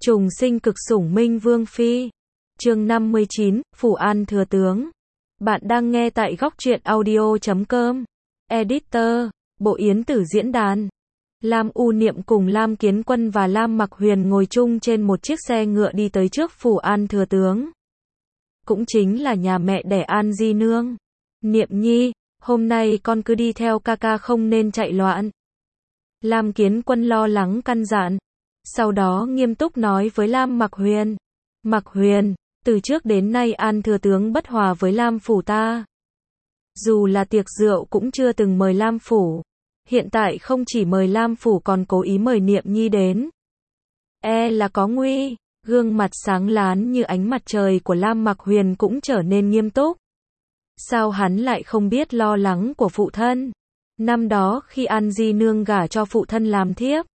Trùng sinh cực sủng Minh Vương Phi. Chương 59, Phủ An Thừa Tướng. Bạn đang nghe tại góc truyện audio.com. Editor, Bộ Yến Tử diễn đàn. Lam U Niệm cùng Lam Kiến Quân và Lam Mặc Huyền ngồi chung trên một chiếc xe ngựa đi tới trước Phủ An Thừa Tướng. Cũng chính là nhà mẹ đẻ An Di Nương. Niệm nhi, hôm nay con cứ đi theo ca ca không nên chạy loạn. Lam Kiến Quân lo lắng căn dặn. Sau đó nghiêm túc nói với Lam Mặc Huyền. Mặc Huyền, từ trước đến nay An Thừa Tướng bất hòa với Lam Phủ ta. Dù là tiệc rượu cũng chưa từng mời Lam Phủ. Hiện tại không chỉ mời Lam Phủ còn cố ý mời Niệm nhi đến. E là có nguy. Gương mặt sáng láng như ánh mặt trời của Lam Mặc Huyền cũng trở nên nghiêm túc. Sao hắn lại không biết lo lắng của phụ thân? Năm đó khi An Di Nương gả cho phụ thân làm thiếp,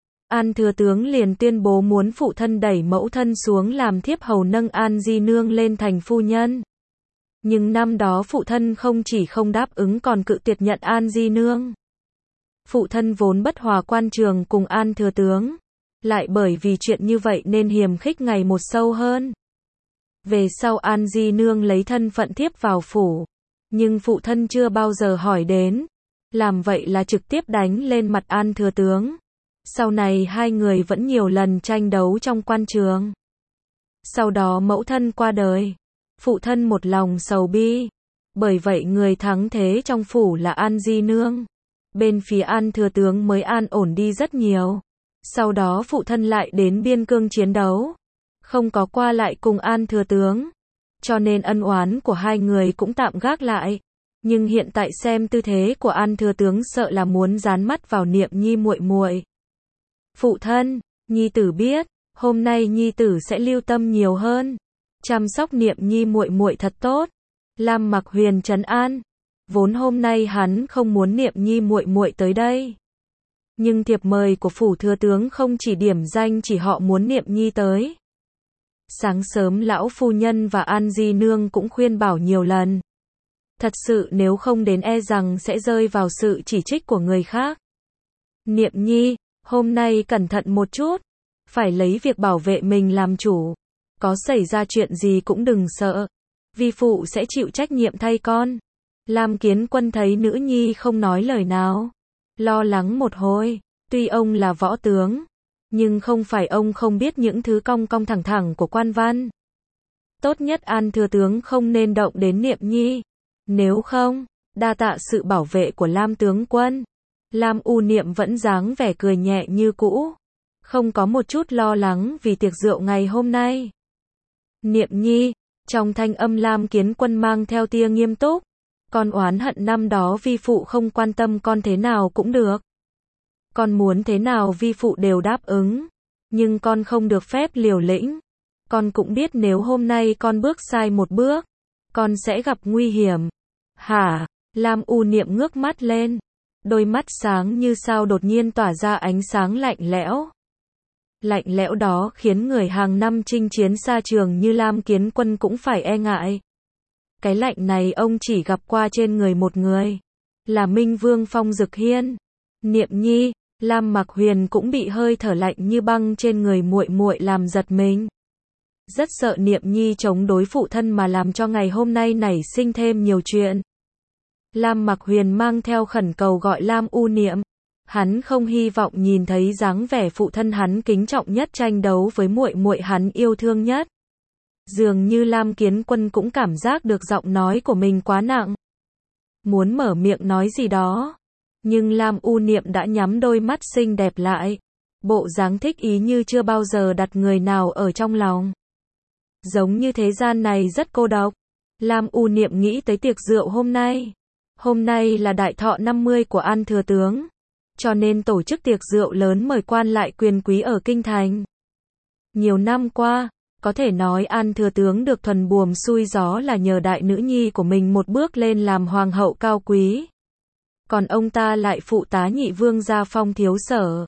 An Thừa Tướng liền tuyên bố muốn phụ thân đẩy mẫu thân xuống làm thiếp hầu nâng An Di Nương lên thành phu nhân. Nhưng năm đó phụ thân không chỉ không đáp ứng còn cự tuyệt nhận An Di Nương. Phụ thân vốn bất hòa quan trường cùng An Thừa Tướng, lại bởi vì chuyện như vậy nên hiềm khích ngày một sâu hơn. Về sau An Di Nương lấy thân phận thiếp vào phủ, nhưng phụ thân chưa bao giờ hỏi đến, làm vậy là trực tiếp đánh lên mặt An Thừa Tướng. Sau này hai người vẫn nhiều lần tranh đấu trong quan trường. Sau đó mẫu thân qua đời, phụ thân một lòng sầu bi, bởi vậy người thắng thế trong phủ là An Di Nương. Bên phía An Thừa Tướng mới an ổn đi rất nhiều. Sau đó phụ thân lại đến biên cương chiến đấu, không có qua lại cùng An Thừa Tướng, cho nên ân oán của hai người cũng tạm gác lại. Nhưng hiện tại xem tư thế của An Thừa Tướng sợ là muốn dán mắt vào Niệm nhi muội muội. Phụ thân, nhi tử biết, hôm nay nhi tử sẽ lưu tâm nhiều hơn, chăm sóc Niệm nhi muội muội thật tốt. Lam Mặc Huyền trấn an, vốn hôm nay hắn không muốn Niệm nhi muội muội tới đây. Nhưng thiệp mời của phủ thừa tướng không chỉ điểm danh chỉ họ muốn Niệm nhi tới. Sáng sớm lão phu nhân và An Di Nương cũng khuyên bảo nhiều lần. Thật sự nếu không đến e rằng sẽ rơi vào sự chỉ trích của người khác. Niệm nhi, hôm nay cẩn thận một chút, phải lấy việc bảo vệ mình làm chủ. Có xảy ra chuyện gì cũng đừng sợ, vi phụ sẽ chịu trách nhiệm thay con. Lam Kiến Quân thấy nữ nhi không nói lời nào, lo lắng một hồi. Tuy ông là võ tướng, nhưng không phải ông không biết những thứ cong cong thẳng thẳng của quan văn. Tốt nhất An Thừa Tướng không nên động đến Niệm nhi. Nếu không, đa tạ sự bảo vệ của Lam tướng quân. Lam U Niệm vẫn dáng vẻ cười nhẹ như cũ, không có một chút lo lắng vì tiệc rượu ngày hôm nay. Niệm nhi, trong thanh âm Lam Kiến Quân mang theo tia nghiêm túc. Con oán hận năm đó vi phụ không quan tâm con thế nào cũng được. Con muốn thế nào vi phụ đều đáp ứng. Nhưng con không được phép liều lĩnh. Con cũng biết nếu hôm nay con bước sai một bước, con sẽ gặp nguy hiểm. Hả? Lam U Niệm ngước mắt lên. Đôi mắt sáng như sao đột nhiên tỏa ra ánh sáng lạnh lẽo. Lạnh lẽo đó khiến người hàng năm chinh chiến xa trường như Lam Kiến Quân cũng phải e ngại. Cái lạnh này ông chỉ gặp qua trên người một người, là Minh Vương Phong Dực Hiên. Niệm nhi, Lam Mặc Huyền cũng bị hơi thở lạnh như băng trên người muội muội làm giật mình. Rất sợ Niệm nhi chống đối phụ thân mà làm cho ngày hôm nay nảy sinh thêm nhiều chuyện. Lam Mặc Huyền mang theo khẩn cầu gọi Lam U Niệm. Hắn không hy vọng nhìn thấy dáng vẻ phụ thân hắn kính trọng nhất tranh đấu với muội muội hắn yêu thương nhất. Dường như Lam Kiến Quân cũng cảm giác được giọng nói của mình quá nặng, muốn mở miệng nói gì đó, nhưng Lam U Niệm đã nhắm đôi mắt xinh đẹp lại, bộ dáng thích ý như chưa bao giờ đặt người nào ở trong lòng. Giống như thế gian này rất cô độc. Lam U Niệm nghĩ tới tiệc rượu hôm nay. Hôm nay là đại thọ 50 của An Thừa Tướng, cho nên tổ chức tiệc rượu lớn mời quan lại quyền quý ở kinh thành. Nhiều năm qua, có thể nói An Thừa Tướng được thuần buồm xuôi gió là nhờ đại nữ nhi của mình một bước lên làm hoàng hậu cao quý. Còn ông ta lại phụ tá nhị vương gia Phong thiếu sở.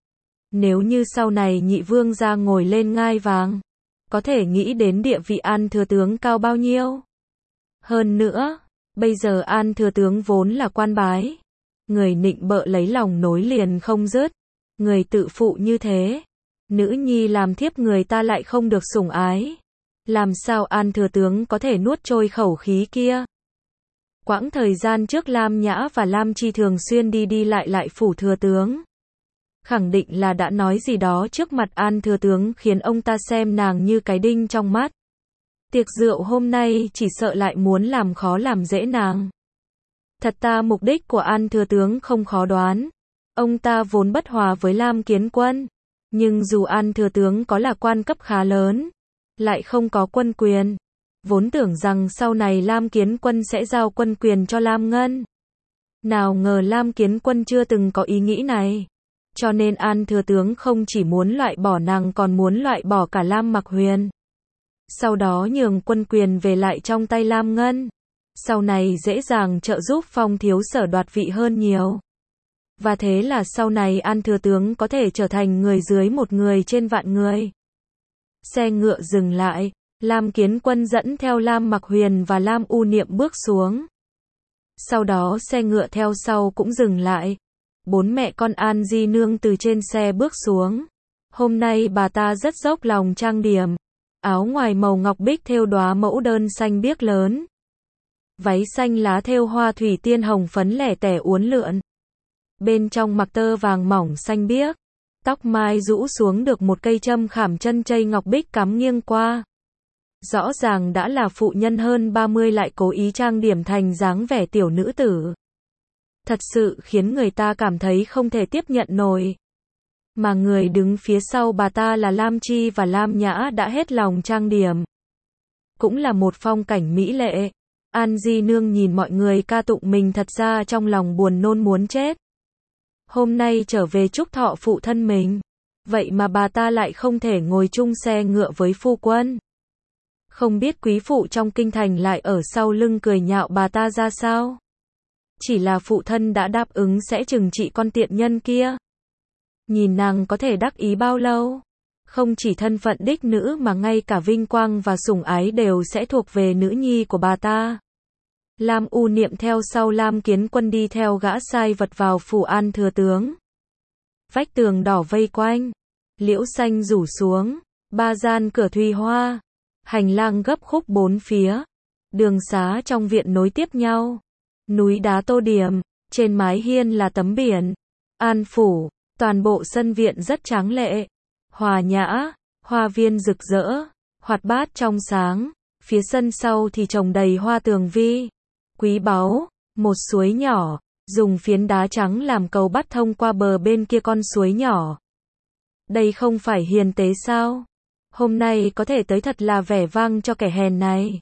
Nếu như sau này nhị vương gia ngồi lên ngai vàng, có thể nghĩ đến địa vị An Thừa Tướng cao bao nhiêu. Hơn nữa, bây giờ An Thừa Tướng vốn là quan bái, người nịnh bợ lấy lòng nối liền không dứt, người tự phụ như thế, Nữ nhi làm thiếp người ta lại không được sủng ái. Làm sao An thừa tướng có thể nuốt trôi khẩu khí kia? Quãng thời gian trước Lam Nhã và Lam Chi thường xuyên đi đi lại phủ thừa tướng. Khẳng định là đã nói gì đó trước mặt An thừa tướng khiến ông ta xem nàng như cái đinh trong mắt. Tiệc rượu hôm nay chỉ sợ lại muốn làm khó làm dễ nàng. Thật ta mục đích của An thừa tướng không khó đoán. Ông ta vốn bất hòa với Lam Kiến Quân. Nhưng dù An thừa tướng có là quan cấp khá lớn, lại không có quân quyền. Vốn tưởng rằng sau này Lam Kiến Quân sẽ giao quân quyền cho Lam Ngân. Nào ngờ Lam Kiến Quân chưa từng có ý nghĩ này. Cho nên An thừa tướng không chỉ muốn loại bỏ nàng còn muốn loại bỏ cả Lam Mặc Huyền. Sau đó nhường quân quyền về lại trong tay Lam Ngân. Sau này dễ dàng trợ giúp Phong thiếu sở đoạt vị hơn nhiều. Và thế là sau này An thừa tướng có thể trở thành người dưới một người trên vạn người. Xe ngựa dừng lại, Lam Kiến Quân dẫn theo Lam Mặc Huyền và Lam U Niệm bước xuống. Sau đó xe ngựa theo sau cũng dừng lại. 4 mẹ con An Di Nương từ trên xe bước xuống. Hôm nay bà ta rất dốc lòng trang điểm. Áo ngoài màu ngọc bích thêu đóa mẫu đơn xanh biếc lớn. Váy xanh lá thêu hoa thủy tiên hồng phấn lẻ tẻ uốn lượn. Bên trong mặc tơ vàng mỏng xanh biếc. Tóc mai rũ xuống được một cây châm khảm chân chây ngọc bích cắm nghiêng qua. Rõ ràng đã là phụ nhân hơn 30 lại cố ý trang điểm thành dáng vẻ tiểu nữ tử. Thật sự khiến người ta cảm thấy không thể tiếp nhận nổi. Mà người đứng phía sau bà ta là Lam Chi và Lam Nhã đã hết lòng trang điểm. Cũng là một phong cảnh mỹ lệ. An Di Nương nhìn mọi người ca tụng mình thật ra trong lòng buồn nôn muốn chết. Hôm nay trở về chúc thọ phụ thân mình. Vậy mà bà ta lại không thể ngồi chung xe ngựa với phu quân. Không biết quý phụ trong kinh thành lại ở sau lưng cười nhạo bà ta ra sao. Chỉ là phụ thân đã đáp ứng sẽ trừng trị con tiện nhân kia. Nhìn nàng có thể đắc ý bao lâu. Không chỉ thân phận đích nữ mà ngay cả vinh quang và sủng ái đều sẽ thuộc về nữ nhi của bà ta. Lam U Niệm theo sau Lam Kiến Quân đi theo gã sai vật vào phủ An thừa tướng. Vách tường đỏ vây quanh. Liễu xanh rủ xuống. 3 gian cửa thùy hoa. Hành lang gấp khúc 4 phía. Đường xá trong viện nối tiếp nhau. Núi đá tô điểm. Trên mái hiên là tấm biển. An phủ. Toàn bộ sân viện rất tráng lệ. Hòa nhã. Hoa viên rực rỡ. Hoạt bát trong sáng. Phía sân sau thì trồng đầy hoa tường vi. Quý báu. Một suối nhỏ. Dùng phiến đá trắng làm cầu bắt thông qua bờ bên kia con suối nhỏ. Đây không phải hiền tế sao? Hôm nay có thể tới thật là vẻ vang cho kẻ hèn này.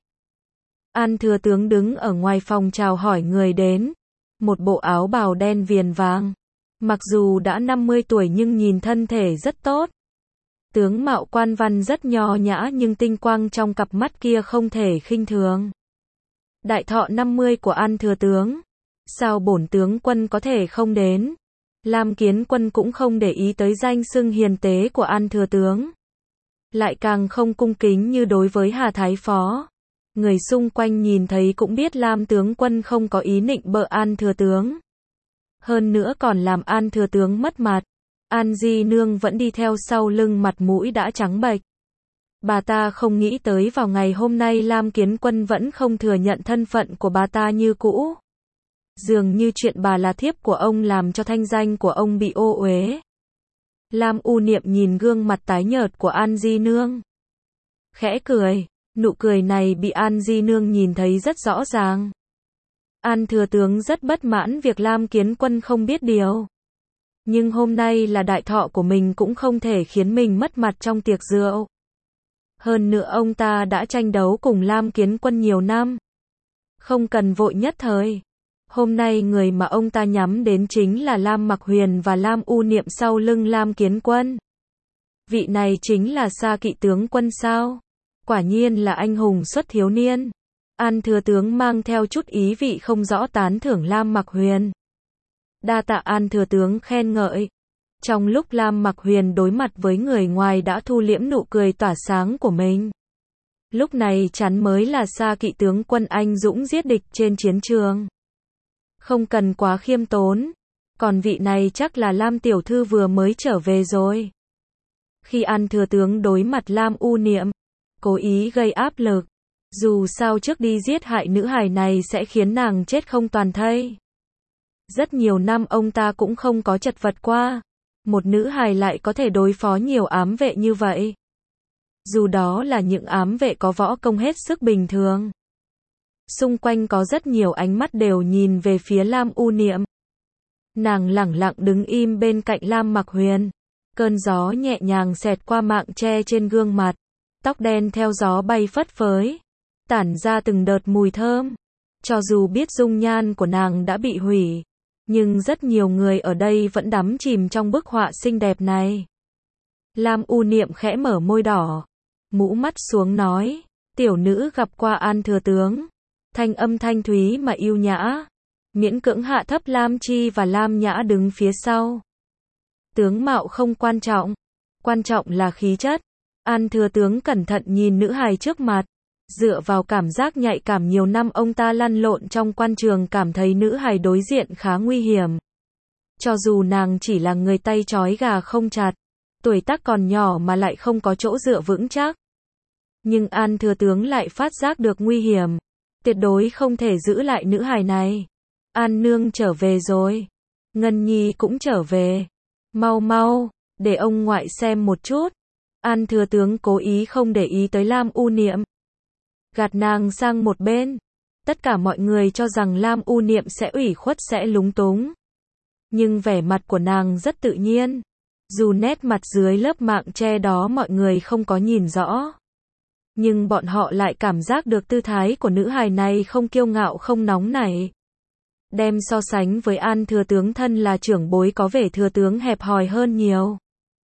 An thừa tướng đứng ở ngoài phòng chào hỏi người đến. Một bộ áo bào đen viền vàng. Mặc dù đã 50 tuổi nhưng nhìn thân thể rất tốt. Tướng mạo quan văn rất nho nhã nhưng tinh quang trong cặp mắt kia không thể khinh thường. Đại thọ 50 của An thừa tướng. Sao bổn tướng quân có thể không đến? Lam Kiến Quân cũng không để ý tới danh xưng hiền tế của An thừa tướng. Lại càng không cung kính như đối với Hà Thái Phó. Người xung quanh nhìn thấy cũng biết Lam tướng quân không có ý nịnh bợ An thừa tướng. Hơn nữa còn làm An thừa tướng mất mặt. An Di Nương vẫn đi theo sau lưng mặt mũi đã trắng bệch. Bà ta không nghĩ tới vào ngày hôm nay Lam Kiến Quân vẫn không thừa nhận thân phận của bà ta như cũ. Dường như chuyện bà là thiếp của ông làm cho thanh danh của ông bị ô uế. Lam U Niệm nhìn gương mặt tái nhợt của An Di Nương. Khẽ cười, nụ cười này bị An Di Nương nhìn thấy rất rõ ràng. An thừa tướng rất bất mãn việc Lam Kiến Quân không biết điều. Nhưng hôm nay là đại thọ của mình cũng không thể khiến mình mất mặt trong tiệc rượu. Hơn nữa ông ta đã tranh đấu cùng Lam Kiến Quân nhiều năm. Không cần vội nhất thời. Hôm nay người mà ông ta nhắm đến chính là Lam Mặc Huyền và Lam U Niệm sau lưng Lam Kiến Quân. Vị này chính là Sa Kỵ tướng quân sao? Quả nhiên là anh hùng xuất thiếu niên. An thừa tướng mang theo chút ý vị không rõ tán thưởng Lam Mặc Huyền. Đa tạ An thừa tướng khen ngợi. Trong lúc Lam Mặc Huyền đối mặt với người ngoài đã thu liễm nụ cười tỏa sáng của mình. Lúc này chắn mới là Sa Kỵ tướng quân anh dũng giết địch trên chiến trường. Không cần quá khiêm tốn. Còn vị này chắc là Lam tiểu thư vừa mới trở về rồi. Khi An thừa tướng đối mặt Lam U Niệm, cố ý gây áp lực. Dù sao trước đi giết hại nữ hài này sẽ khiến nàng chết không toàn thây. Rất nhiều năm ông ta cũng không có chật vật qua. Một nữ hài lại có thể đối phó nhiều ám vệ như vậy. Dù đó là những ám vệ có võ công hết sức bình thường. Xung quanh có rất nhiều ánh mắt đều nhìn về phía Lam U Niệm. Nàng lẳng lặng đứng im bên cạnh Lam Mặc Huyền. Cơn gió nhẹ nhàng xẹt qua mạng che trên gương mặt. Tóc đen theo gió bay phất phới. Tản ra từng đợt mùi thơm. Cho dù biết dung nhan của nàng đã bị hủy, nhưng rất nhiều người ở đây vẫn đắm chìm trong bức họa xinh đẹp này. Lam U Niệm khẽ mở môi đỏ, mũ mắt xuống nói, tiểu nữ gặp qua An thừa tướng. Thanh âm thanh thúy mà yêu nhã, miễn cưỡng hạ thấp Lam Chi và Lam Nhã đứng phía sau. Tướng mạo không quan trọng là khí chất. An thừa tướng cẩn thận nhìn nữ hài trước mặt. Dựa vào cảm giác nhạy cảm nhiều năm ông ta lăn lộn trong quan trường cảm thấy nữ hài đối diện khá nguy hiểm. Cho dù nàng chỉ là người tay trói gà không chặt, tuổi tác còn nhỏ mà lại không có chỗ dựa vững chắc. Nhưng An thừa tướng lại phát giác được nguy hiểm. Tuyệt đối không thể giữ lại nữ hài này. An nương trở về rồi. Ngân Nhi cũng trở về. Mau mau, để ông ngoại xem một chút. An thừa tướng cố ý không để ý tới Lam U Niệm. Gạt nàng sang một bên. Tất cả mọi người cho rằng Lam U Niệm sẽ ủy khuất sẽ lúng túng. Nhưng vẻ mặt của nàng rất tự nhiên. Dù nét mặt dưới lớp mạng che đó mọi người không có nhìn rõ. Nhưng bọn họ lại cảm giác được tư thái của nữ hài này không kiêu ngạo không nóng nảy. Đem so sánh với An thừa tướng thân là trưởng bối có vẻ thừa tướng hẹp hòi hơn nhiều.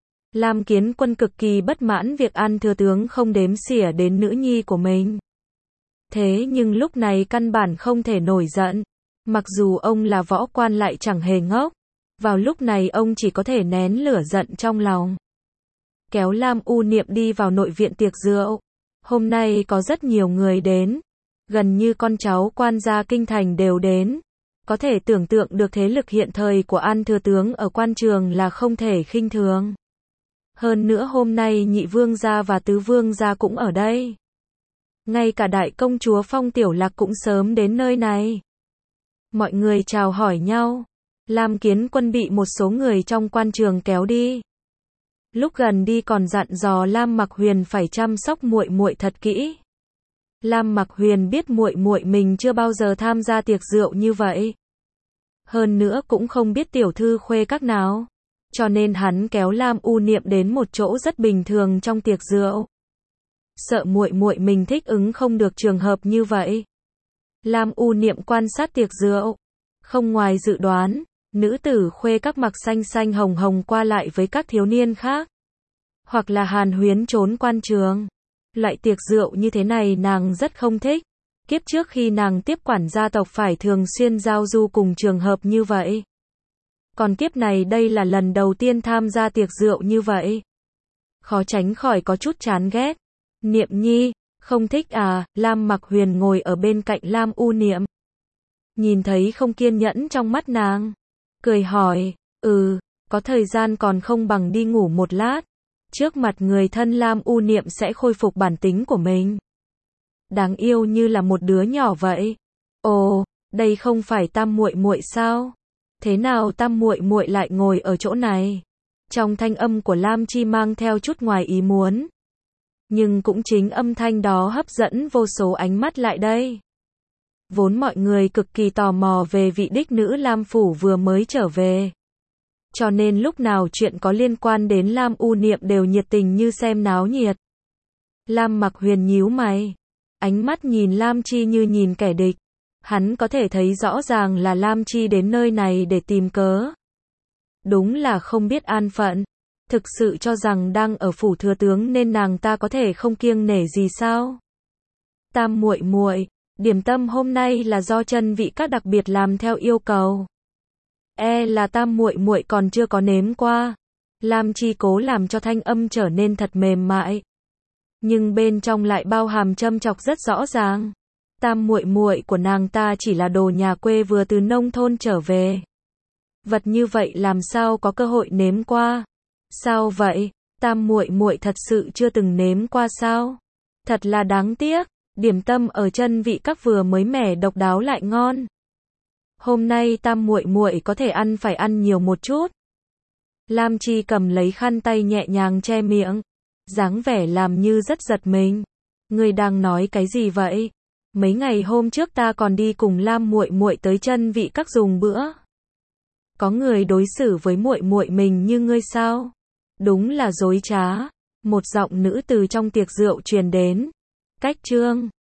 Lam Kiến Quân cực kỳ bất mãn việc An thừa tướng không đếm xỉa đến nữ nhi của mình. Thế nhưng lúc này căn bản không thể nổi giận. Mặc dù ông là võ quan lại chẳng hề ngốc. Vào lúc này ông chỉ có thể nén lửa giận trong lòng. Kéo Lam U Niệm đi vào nội viện tiệc rượu. Hôm nay có rất nhiều người đến. Gần như con cháu quan gia kinh thành đều đến. Có thể tưởng tượng được thế lực hiện thời của An thừa tướng ở quan trường là không thể khinh thường. Hơn nữa hôm nay nhị vương gia và tứ vương gia cũng ở đây. Ngay cả đại công chúa Phong Tiểu Lạc cũng sớm đến nơi này. Mọi người chào hỏi nhau. Lam Kiến Quân bị một số người trong quan trường kéo đi. Lúc gần đi còn dặn dò Lam Mặc Huyền phải chăm sóc muội muội thật kỹ. Lam Mặc Huyền biết muội muội mình chưa bao giờ tham gia tiệc rượu như vậy. Hơn nữa cũng không biết tiểu thư khuê các nào. Cho nên hắn kéo Lam U Niệm đến một chỗ rất bình thường trong tiệc rượu. Sợ muội muội mình thích ứng không được trường hợp như vậy. Lam U Niệm quan sát tiệc rượu. Không ngoài dự đoán, nữ tử khuê các mặc xanh xanh hồng hồng qua lại với các thiếu niên khác. Hoặc là hàn huyến trốn quan trường. Loại tiệc rượu như thế này nàng rất không thích. Kiếp trước khi nàng tiếp quản gia tộc phải thường xuyên giao du cùng trường hợp như vậy. Còn kiếp này đây là lần đầu tiên tham gia tiệc rượu như vậy. Khó tránh khỏi có chút chán ghét. Niệm Nhi, không thích à? Lam Mặc Huyền ngồi ở bên cạnh Lam U Niệm. Nhìn thấy không kiên nhẫn trong mắt nàng. Cười hỏi, có thời gian còn không bằng đi ngủ một lát. Trước mặt người thân Lam U Niệm sẽ khôi phục bản tính của mình. Đáng yêu như là một đứa nhỏ vậy. Ồ, đây không phải Tam muội muội sao? Thế nào Tam muội muội lại ngồi ở chỗ này? Trong thanh âm của Lam Chi mang theo chút ngoài ý muốn. Nhưng cũng chính âm thanh đó hấp dẫn vô số ánh mắt lại đây. Vốn mọi người cực kỳ tò mò về vị đích nữ Lam Phủ vừa mới trở về. Cho nên lúc nào chuyện có liên quan đến Lam U Niệm đều nhiệt tình như xem náo nhiệt. Lam Mặc Huyền nhíu mày. Ánh mắt nhìn Lam Chi như nhìn kẻ địch. Hắn có thể thấy rõ ràng là Lam Chi đến nơi này để tìm cớ. Đúng là không biết an phận. Thực sự cho rằng đang ở phủ thừa tướng nên nàng ta có thể không kiêng nể gì sao? Tam muội muội, điểm tâm hôm nay là do chân vị các đặc biệt làm theo yêu cầu. Là Tam muội muội còn chưa có nếm qua. Lam Chi cố làm cho thanh âm trở nên thật mềm mại. Nhưng bên trong lại bao hàm châm chọc rất rõ ràng. Tam muội muội của nàng ta chỉ là đồ nhà quê vừa từ nông thôn trở về. Vật như vậy làm sao có cơ hội nếm qua? Sao vậy? Tam muội muội thật sự chưa từng nếm qua sao? Thật là đáng tiếc, điểm tâm ở Chân Vị Các vừa mới mẻ độc đáo lại ngon. Hôm nay Tam muội muội có thể ăn phải ăn nhiều một chút. Lam Chi cầm lấy khăn tay nhẹ nhàng che miệng, dáng vẻ làm như rất giật mình. Ngươi đang nói cái gì vậy? Mấy ngày hôm trước ta còn đi cùng Lam muội muội tới Chân Vị Các dùng bữa. Có người đối xử với muội muội mình như ngươi sao? Đúng là dối trá. Một giọng nữ từ trong tiệc rượu truyền đến. Cách Trương